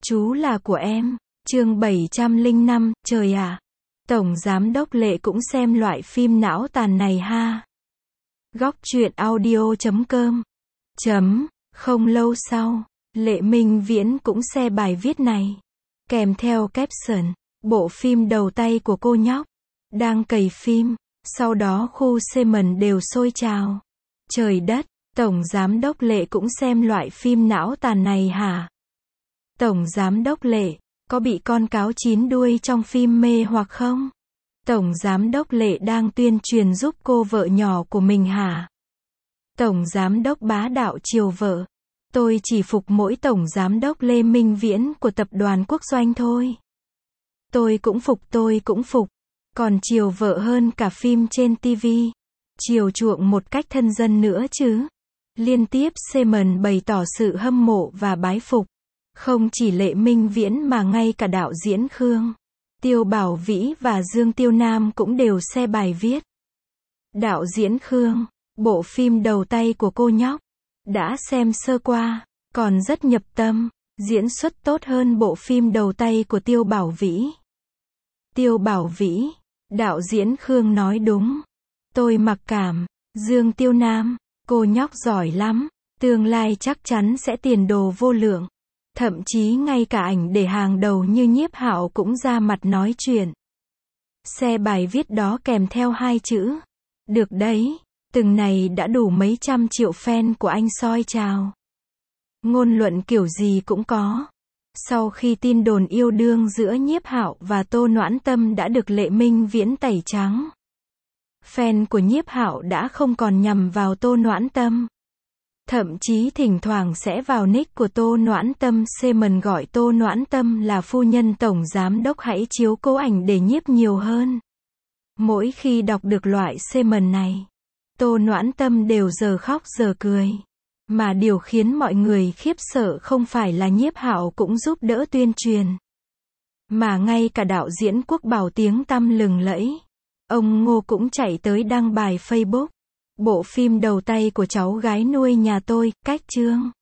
Chú là của em. Chương 705, trời ạ. Tổng giám đốc Lệ cũng xem loại phim não tàn này ha. Góc truyện audio.com. Không lâu sau, Lệ Minh Viễn cũng share bài viết này. Kèm theo caption, bộ phim đầu tay của cô nhóc. Đang cày phim, sau đó khu comment đều sôi trào. Trời đất, Tổng giám đốc Lệ cũng xem loại phim não tàn này hả? Tổng giám đốc Lệ, có bị con cáo chín đuôi trong phim mê hoặc không? Tổng giám đốc Lệ đang tuyên truyền giúp cô vợ nhỏ của mình hả? Tổng giám đốc bá đạo chiều vợ. Tôi chỉ phục mỗi tổng giám đốc Lê Minh Viễn của tập đoàn Quốc Doanh thôi. Tôi cũng phục. Còn chiều vợ hơn cả phim trên TV. Chiều chuộng một cách thân dân nữa chứ. Liên tiếp comment bày tỏ sự hâm mộ và bái phục. Không chỉ Lệ Minh Viễn mà ngay cả đạo diễn Khương Tiêu Bảo Vĩ và Dương Tiêu Nam cũng đều share bài viết. Đạo diễn Khương, bộ phim đầu tay của cô nhóc, đã xem sơ qua, còn rất nhập tâm, diễn xuất tốt hơn bộ phim đầu tay của Tiêu Bảo Vĩ. Tiêu Bảo Vĩ, đạo diễn Khương nói đúng. Tôi mặc cảm. Dương Tiêu Nam, cô nhóc giỏi lắm, tương lai chắc chắn sẽ tiền đồ vô lượng. Thậm chí ngay cả ảnh để hàng đầu như Nhiếp Hạo cũng ra mặt nói chuyện. Share bài viết đó kèm theo 2 chữ. Được đấy, từng này đã đủ mấy trăm triệu fan của anh soi chào. Ngôn luận kiểu gì cũng có. Sau khi tin đồn yêu đương giữa Nhiếp Hạo và Tô Noãn Tâm đã được Lệ Minh Viễn tẩy trắng, fan của Nhiếp Hạo đã không còn nhằm vào Tô Noãn Tâm. Thậm chí thỉnh thoảng sẽ vào nick của Tô Noãn Tâm comment gọi Tô Noãn Tâm là phu nhân tổng giám đốc hãy chiếu cố ảnh để Nhiếp nhiều hơn. Mỗi khi đọc được loại comment này, Tô Noãn Tâm đều giờ khóc giờ cười. Mà điều khiến mọi người khiếp sợ không phải là Nhiếp Hạo cũng giúp đỡ tuyên truyền, mà ngay cả đạo diễn Quốc Bảo tiếng tăm lừng lẫy, ông Ngô cũng chạy tới đăng bài Facebook. Bộ phim đầu tay của cháu gái nuôi nhà tôi, cách chương.